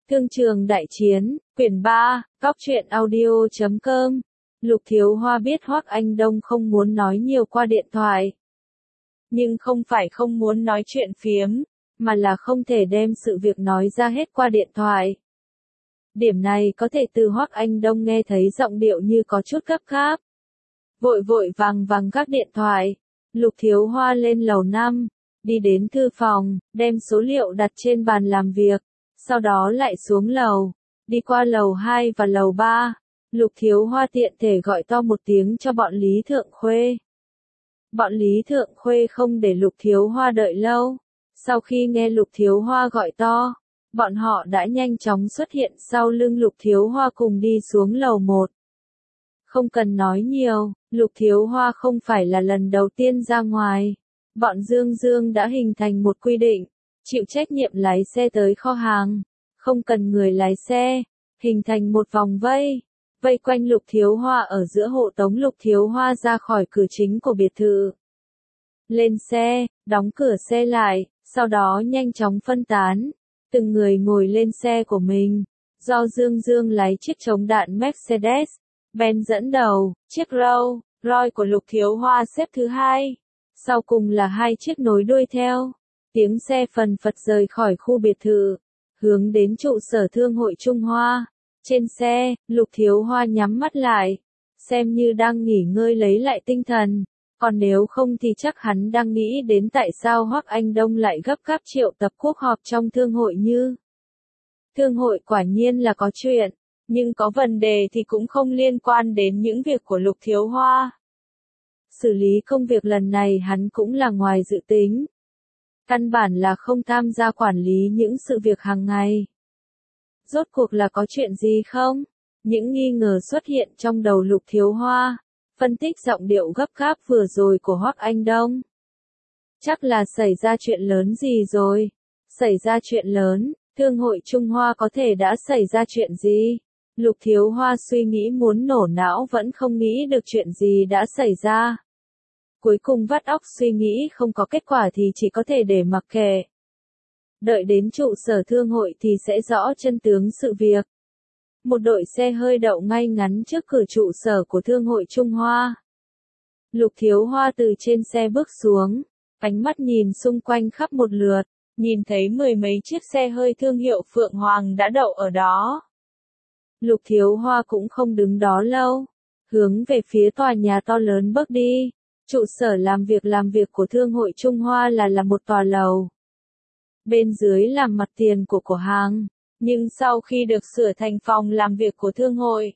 Thương trường đại chiến, quyển 3, góc truyện audio.com. Lục Thiếu Hoa biết Hoắc Anh Đông không muốn nói nhiều qua điện thoại. Nhưng không phải không muốn nói chuyện phiếm, mà là không thể đem sự việc nói ra hết qua điện thoại. Điểm này có thể từ Hoắc Anh Đông nghe thấy giọng điệu như có chút gấp gáp. Vội vội vàng vàng gác điện thoại, Lục Thiếu Hoa lên lầu 5, đi đến thư phòng, đem số liệu đặt trên bàn làm việc, sau đó lại xuống lầu, đi qua lầu 2 và lầu 3. Lục Thiếu Hoa tiện thể gọi to một tiếng cho bọn Lý Thượng Khuê. Bọn Lý Thượng Khuê không để Lục Thiếu Hoa đợi lâu. Sau khi nghe Lục Thiếu Hoa gọi to, bọn họ đã nhanh chóng xuất hiện sau lưng Lục Thiếu Hoa cùng đi xuống lầu 1. Không cần nói nhiều, Lục Thiếu Hoa không phải là lần đầu tiên ra ngoài. Bọn Dương Dương đã hình thành một quy định, chịu trách nhiệm lái xe tới kho hàng, không cần người lái xe, hình thành một vòng vây, vây quanh Lục Thiếu Hoa ở giữa hộ tống Lục Thiếu Hoa ra khỏi cửa chính của biệt thự. Lên xe, đóng cửa xe lại, sau đó nhanh chóng phân tán, từng người ngồi lên xe của mình, do Dương Dương lái chiếc chống đạn Mercedes Benz dẫn đầu, chiếc Rolls Royce của Lục Thiếu Hoa xếp thứ 2. Sau cùng là 2 chiếc nối đuôi theo. Tiếng xe phần phật rời khỏi khu biệt thự, hướng đến trụ sở Thương hội Trung Hoa. Trên xe, Lục Thiếu Hoa nhắm mắt lại, xem như đang nghỉ ngơi lấy lại tinh thần. Còn nếu không thì chắc hắn đang nghĩ đến tại sao Hoắc Anh Đông lại gấp gáp triệu tập cuộc họp trong thương hội như. Thương hội quả nhiên là có chuyện, nhưng có vấn đề thì cũng không liên quan đến những việc của Lục Thiếu Hoa. Xử lý công việc lần này hắn cũng là ngoài dự tính. Căn bản là không tham gia quản lý những sự việc hàng ngày. Rốt cuộc là có chuyện gì không? Những nghi ngờ xuất hiện trong đầu Lục Thiếu Hoa, phân tích giọng điệu gấp gáp vừa rồi của Hoắc Anh Đông. Chắc là xảy ra chuyện lớn gì rồi? Xảy ra chuyện lớn, Thương hội Trung Hoa có thể đã xảy ra chuyện gì? Lục Thiếu Hoa suy nghĩ muốn nổ não vẫn không nghĩ được chuyện gì đã xảy ra. Cuối cùng vắt óc suy nghĩ không có kết quả thì chỉ có thể để mặc kệ. Đợi đến trụ sở thương hội thì sẽ rõ chân tướng sự việc. Một đội xe hơi đậu ngay ngắn trước cửa trụ sở của Thương hội Trung Hoa. Lục Thiếu Hoa từ trên xe bước xuống, ánh mắt nhìn xung quanh khắp một lượt, nhìn thấy mười mấy chiếc xe hơi thương hiệu Phượng Hoàng đã đậu ở đó. Lục Thiếu Hoa cũng không đứng đó lâu, hướng về phía tòa nhà to lớn bước đi. Trụ sở làm việc của Thương hội Trung Hoa là một tòa lầu. Bên dưới là mặt tiền của cửa hàng, nhưng sau khi được sửa thành phòng làm việc của thương hội,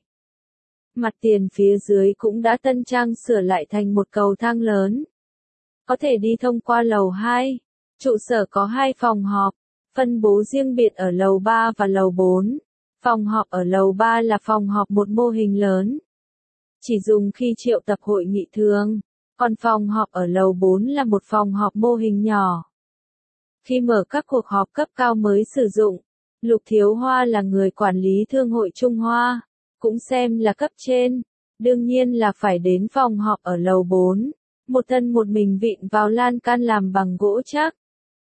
mặt tiền phía dưới cũng đã tân trang sửa lại thành một cầu thang lớn. Có thể đi thông qua lầu 2. Trụ sở có 2 phòng họp, phân bố riêng biệt ở lầu 3 và lầu 4. Phòng họp ở lầu 3 là phòng họp một mô hình lớn, chỉ dùng khi triệu tập hội nghị thường. Còn phòng họp ở lầu 4 là một phòng họp mô hình nhỏ. Khi mở các cuộc họp cấp cao mới sử dụng, Lục Thiếu Hoa là người quản lý Thương hội Trung Hoa, cũng xem là cấp trên, đương nhiên là phải đến phòng họp ở lầu 4, một thân một mình vịn vào lan can làm bằng gỗ chắc.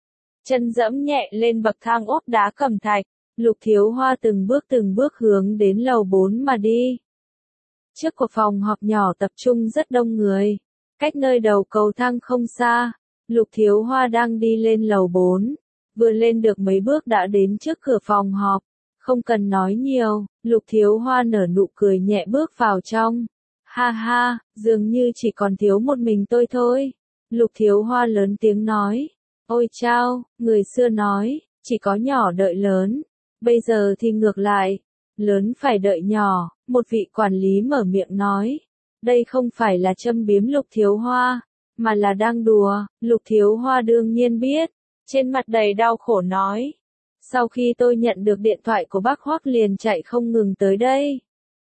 Chân dẫm nhẹ lên bậc thang ốp đá cẩm thạch, Lục Thiếu Hoa từng bước hướng đến lầu 4 mà đi. Trước của phòng họp nhỏ tập trung rất đông người. Cách nơi đầu cầu thang không xa, Lục Thiếu Hoa đang đi lên lầu 4, vừa lên được mấy bước đã đến trước cửa phòng họp. Không cần nói nhiều, Lục Thiếu Hoa nở nụ cười nhẹ bước vào trong. Ha ha, dường như chỉ còn thiếu một mình tôi thôi. Lục Thiếu Hoa lớn tiếng nói. Ôi chao, người xưa nói, chỉ có nhỏ đợi lớn. Bây giờ thì ngược lại, lớn phải đợi nhỏ, một vị quản lý mở miệng nói. Đây không phải là châm biếm Lục Thiếu Hoa, mà là đang đùa. Lục Thiếu Hoa đương nhiên biết, trên mặt đầy đau khổ nói. Sau khi tôi nhận được điện thoại của bác Hoắc liền chạy không ngừng tới đây.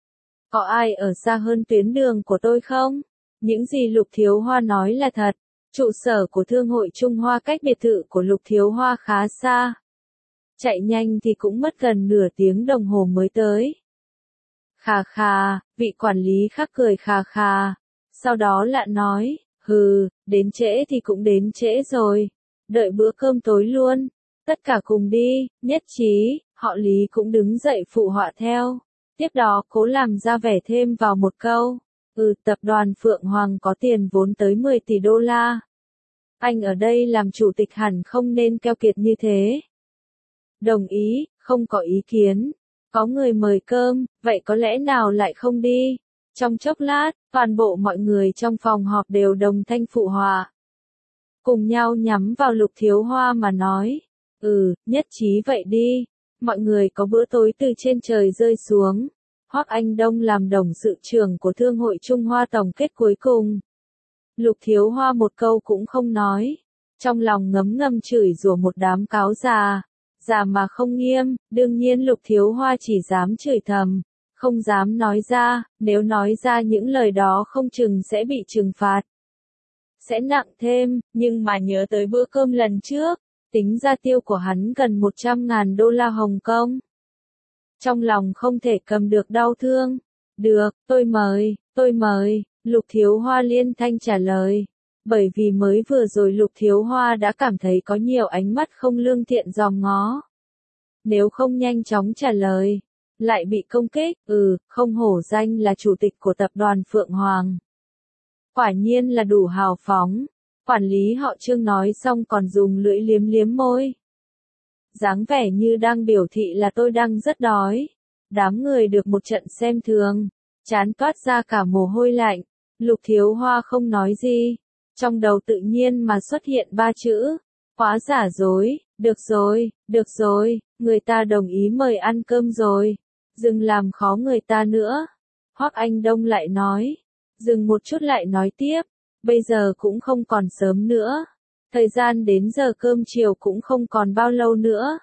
Có ai ở xa hơn tuyến đường của tôi không? Những gì Lục Thiếu Hoa nói là thật. Trụ sở của Thương hội Trung Hoa cách biệt thự của Lục Thiếu Hoa khá xa. Chạy nhanh thì cũng mất gần nửa tiếng đồng hồ mới tới. Khà khà, vị quản lý khác cười khà khà. Sau đó lại nói, đến trễ thì cũng đến trễ rồi. Đợi bữa cơm tối luôn. Tất cả cùng đi, nhất trí, họ Lý cũng đứng dậy phụ họa theo. Tiếp đó cố làm ra vẻ thêm vào một câu. Tập đoàn Phượng Hoàng có tiền vốn tới 10 tỷ đô la. Anh ở đây làm chủ tịch hẳn không nên keo kiệt như thế. Đồng ý, không có ý kiến. Có người mời cơm, vậy có lẽ nào lại không đi? Trong chốc lát, toàn bộ mọi người trong phòng họp đều đồng thanh phụ họa. Cùng nhau nhắm vào Lục Thiếu Hoa mà nói. Nhất trí vậy đi. Mọi người có bữa tối từ trên trời rơi xuống. Hoắc Anh Đông làm董sự trưởng của Thương hội Trung Hoa tổng kết cuối cùng. Lục Thiếu Hoa một câu cũng không nói. Trong lòng ngấm ngầm chửi rủa một đám cáo già. Già mà không nghiêm, đương nhiên Lục Thiếu Hoa chỉ dám chửi thầm. Không dám nói ra, nếu nói ra những lời đó không chừng sẽ bị trừng phạt. Sẽ nặng thêm, nhưng mà nhớ tới bữa cơm lần trước, tính ra tiêu của hắn gần 100.000 đô la Hồng Kông. Trong lòng không thể cầm được đau thương. Được, tôi mời, Lục Thiếu Hoa liên thanh trả lời. Bởi vì mới vừa rồi Lục Thiếu Hoa đã cảm thấy có nhiều ánh mắt không lương thiện dòm ngó. Nếu không nhanh chóng trả lời, lại bị công kích, không hổ danh là chủ tịch của tập đoàn Phượng Hoàng. Quả nhiên là đủ hào phóng. Quản lý họ Trương nói xong còn dùng lưỡi liếm liếm môi. Dáng vẻ như đang biểu thị là tôi đang rất đói. Đám người được một trận xem thường, chán toát ra cả mồ hôi lạnh. Lục Thiếu Hoa không nói gì. Trong đầu tự nhiên mà xuất hiện 3 chữ. Quá giả dối, được rồi, người ta đồng ý mời ăn cơm rồi. Đừng làm khó người ta nữa. Hoắc Anh Đông lại nói. Dừng một chút lại nói tiếp. Bây giờ cũng không còn sớm nữa. Thời gian đến giờ cơm chiều cũng không còn bao lâu nữa.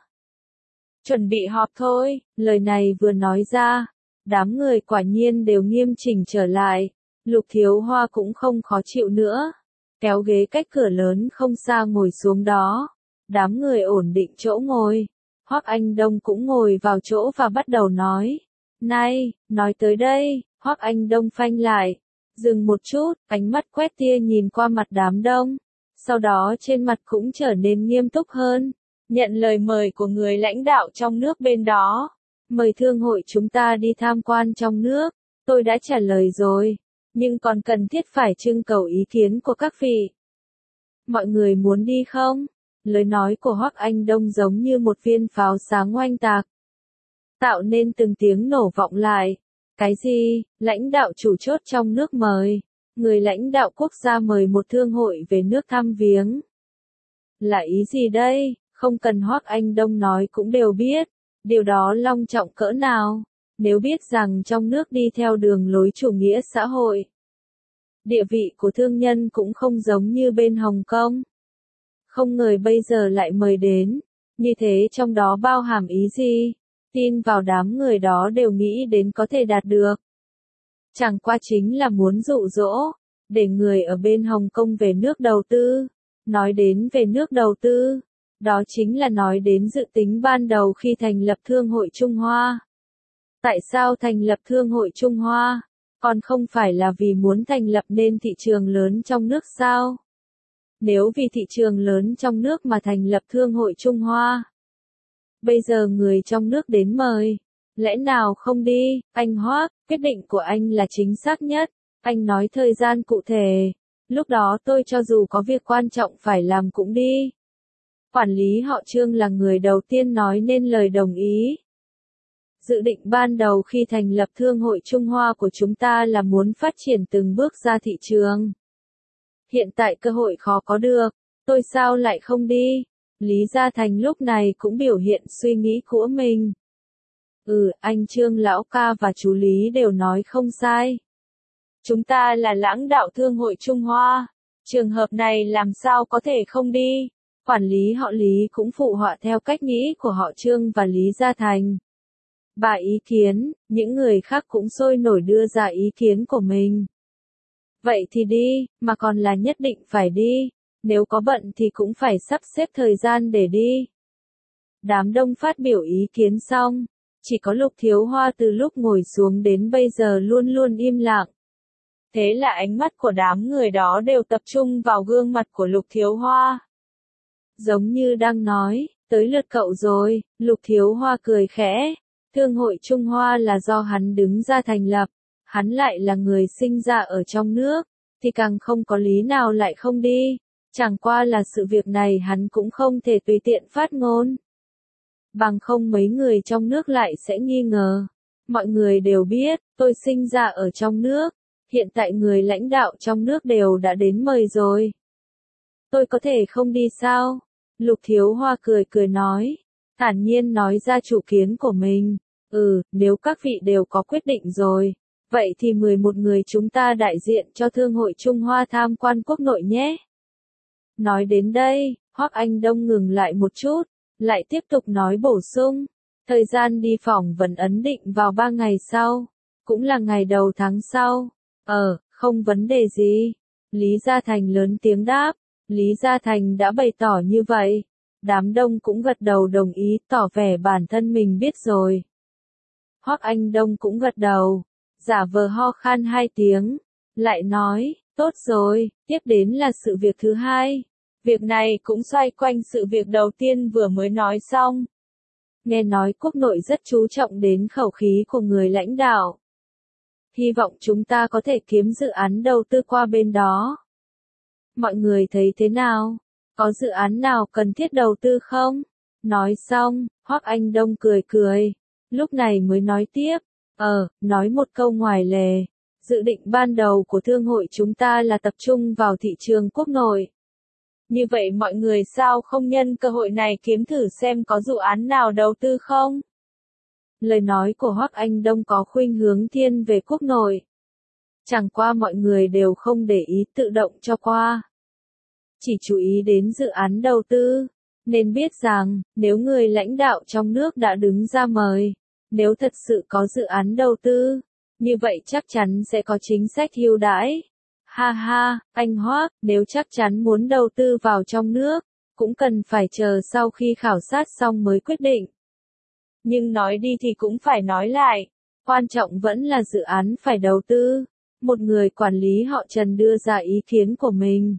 Chuẩn bị họp thôi, lời này vừa nói ra. Đám người quả nhiên đều nghiêm chỉnh trở lại. Lục Thiếu Hoa cũng không khó chịu nữa. Kéo ghế cách cửa lớn không xa ngồi xuống đó. Đám người ổn định chỗ ngồi. Hoắc Anh Đông cũng ngồi vào chỗ và bắt đầu nói. Này, nói tới đây, Hoắc Anh Đông phanh lại. Dừng một chút, ánh mắt quét tia nhìn qua mặt đám đông. Sau đó trên mặt cũng trở nên nghiêm túc hơn. Nhận lời mời của người lãnh đạo trong nước bên đó. Mời thương hội chúng ta đi tham quan trong nước. Tôi đã trả lời rồi. Nhưng còn cần thiết phải trưng cầu ý kiến của các vị. Mọi người muốn đi không? Lời nói của Hoắc Anh Đông giống như một viên pháo sáng oanh tạc. Tạo nên từng tiếng nổ vọng lại. Cái gì? Lãnh đạo chủ chốt trong nước mời. Người lãnh đạo quốc gia mời một thương hội về nước thăm viếng. Là ý gì đây? Không cần Hoắc Anh Đông nói cũng đều biết. Điều đó long trọng cỡ nào? Nếu biết rằng trong nước đi theo đường lối chủ nghĩa xã hội. Địa vị của thương nhân cũng không giống như bên Hồng Kông. Không ngờ bây giờ lại mời đến. Như thế trong đó bao hàm ý gì? Tin vào đám người đó đều nghĩ đến có thể đạt được. Chẳng qua chính là muốn dụ dỗ, để người ở bên Hồng Kông về nước đầu tư. Nói đến về nước đầu tư, đó chính là nói đến dự tính ban đầu khi thành lập Thương hội Trung Hoa. Tại sao thành lập Thương hội Trung Hoa? Còn không phải là vì muốn thành lập nên thị trường lớn trong nước sao? Nếu vì thị trường lớn trong nước mà thành lập Thương hội Trung Hoa. Bây giờ người trong nước đến mời. Lẽ nào không đi? Anh Hoắc, quyết định của anh là chính xác nhất. Anh nói thời gian cụ thể. Lúc đó tôi cho dù có việc quan trọng phải làm cũng đi. Quản lý họ Trương là người đầu tiên nói nên lời đồng ý. Dự định ban đầu khi thành lập Thương hội Trung Hoa của chúng ta là muốn phát triển từng bước ra thị trường. Hiện tại cơ hội khó có được, tôi sao lại không đi? Lý Gia Thành lúc này cũng biểu hiện suy nghĩ của mình. Anh Trương lão ca và chú Lý đều nói không sai. Chúng ta là lãnh đạo Thương hội Trung Hoa. Trường hợp này làm sao có thể không đi? Quản lý họ Lý cũng phụ họa theo cách nghĩ của họ Trương và Lý Gia Thành. Ba ý kiến, những người khác cũng sôi nổi đưa ra ý kiến của mình. Vậy thì đi, mà còn là nhất định phải đi. Nếu có bận thì cũng phải sắp xếp thời gian để đi. Đám đông phát biểu ý kiến xong. Chỉ có Lục Thiếu Hoa từ lúc ngồi xuống đến bây giờ luôn luôn im lặng. Thế là ánh mắt của đám người đó đều tập trung vào gương mặt của Lục Thiếu Hoa. Giống như đang nói, Tới lượt cậu rồi, Lục Thiếu Hoa cười khẽ. Thương hội Trung Hoa là do hắn đứng ra thành lập, hắn lại là người sinh ra ở trong nước, thì càng không có lý nào lại không đi. Chẳng qua là sự việc này hắn cũng không thể tùy tiện phát ngôn. Bằng không mấy người trong nước lại sẽ nghi ngờ. Mọi người đều biết, tôi sinh ra ở trong nước, hiện tại người lãnh đạo trong nước đều đã đến mời rồi. Tôi có thể không đi sao? Lục Thiếu Hoa cười cười nói, thản nhiên nói ra chủ kiến của mình. Nếu các vị đều có quyết định rồi, vậy thì 11 người chúng ta đại diện cho Thương hội Trung Hoa tham quan quốc nội nhé. Nói đến đây, Hoắc Anh Đông ngừng lại một chút, lại tiếp tục nói bổ sung, thời gian đi phỏng vấn ấn định vào 3 ngày sau, cũng là ngày đầu tháng sau. Không vấn đề gì. Lý Gia Thành lớn tiếng đáp, Lý Gia Thành đã bày tỏ như vậy. Đám đông cũng gật đầu đồng ý, tỏ vẻ bản thân mình biết rồi. Hoắc Anh Đông cũng gật đầu, giả vờ ho khan 2 tiếng, lại nói, tốt rồi, tiếp đến là sự việc thứ hai. Việc này cũng xoay quanh sự việc đầu tiên vừa mới nói xong. Nghe nói quốc nội rất chú trọng đến khẩu khí của người lãnh đạo. Hy vọng chúng ta có thể kiếm dự án đầu tư qua bên đó. Mọi người thấy thế nào? Có dự án nào cần thiết đầu tư không? Nói xong, Hoắc Anh Đông cười cười. Lúc này mới nói tiếp. Nói một câu ngoài lề. Dự định ban đầu của thương hội chúng ta là tập trung vào thị trường quốc nội. Như vậy mọi người sao không nhân cơ hội này kiếm thử xem có dự án nào đầu tư không? Lời nói của Hoắc Anh Đông có khuynh hướng thiên về quốc nội. Chẳng qua mọi người đều không để ý tự động cho qua. Chỉ chú ý đến dự án đầu tư. Nên biết rằng, nếu người lãnh đạo trong nước đã đứng ra mời, nếu thật sự có dự án đầu tư, như vậy chắc chắn sẽ có chính sách ưu đãi. Ha ha, anh Hoắc, nếu chắc chắn muốn đầu tư vào trong nước, cũng cần phải chờ sau khi khảo sát xong mới quyết định. Nhưng nói đi thì cũng phải nói lại, quan trọng vẫn là dự án phải đầu tư. Một người quản lý họ Trần đưa ra ý kiến của mình.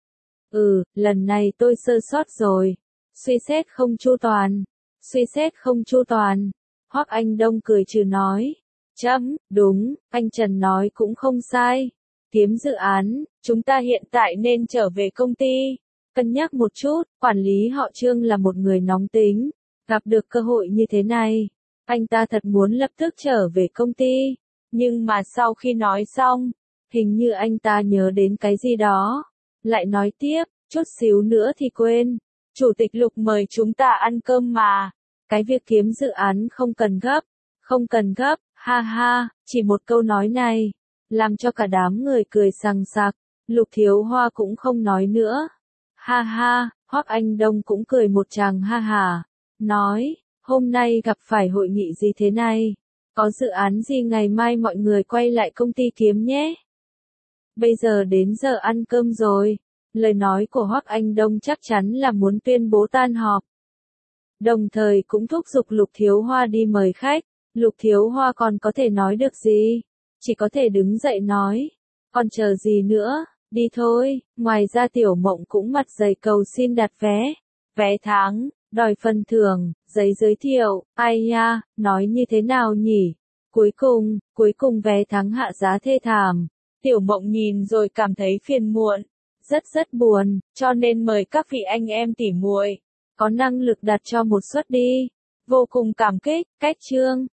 Lần này tôi sơ sót rồi. Suy xét không chu toàn. Suy xét không chu toàn. Hoắc Anh Đông cười trừ nói. Đúng, anh Trần nói cũng không sai. Kiếm dự án, chúng ta hiện tại nên trở về công ty. Cân nhắc một chút, quản lý họ Trương là một người nóng tính. Gặp được cơ hội như thế này, anh ta thật muốn lập tức trở về công ty. Nhưng mà sau khi nói xong, hình như anh ta nhớ đến cái gì đó. Lại nói tiếp, chút xíu nữa thì quên. Chủ tịch Lục mời chúng ta ăn cơm mà. Cái việc kiếm dự án không cần gấp. Không cần gấp, ha ha, chỉ một câu nói này. Làm cho cả đám người cười sằng sặc. Lục Thiếu Hoa cũng không nói nữa. Ha ha, Hoắc Anh Đông cũng cười một tràng ha hà. Nói, hôm nay gặp phải hội nghị gì thế này? Có dự án gì ngày mai mọi người quay lại công ty kiếm nhé? Bây giờ đến giờ ăn cơm rồi. Lời nói của Hoắc Anh Đông chắc chắn là muốn tuyên bố tan họp. Đồng thời cũng thúc giục Lục Thiếu Hoa đi mời khách. Lục Thiếu Hoa còn có thể nói được gì? Chỉ có thể đứng dậy nói. Còn chờ gì nữa? Đi thôi. Ngoài ra Tiểu Mộng cũng mặt dày cầu xin đặt vé. Vé tháng, đòi phần thưởng, giấy giới thiệu. Ai nha, nói như thế nào nhỉ? Cuối cùng vé tháng hạ giá thê thảm. Tiểu Mộng nhìn rồi cảm thấy phiền muộn. Rất buồn, cho nên mời các vị anh em tỉ muội có năng lực đặt cho một suất đi. Vô cùng cảm kích, cách chương.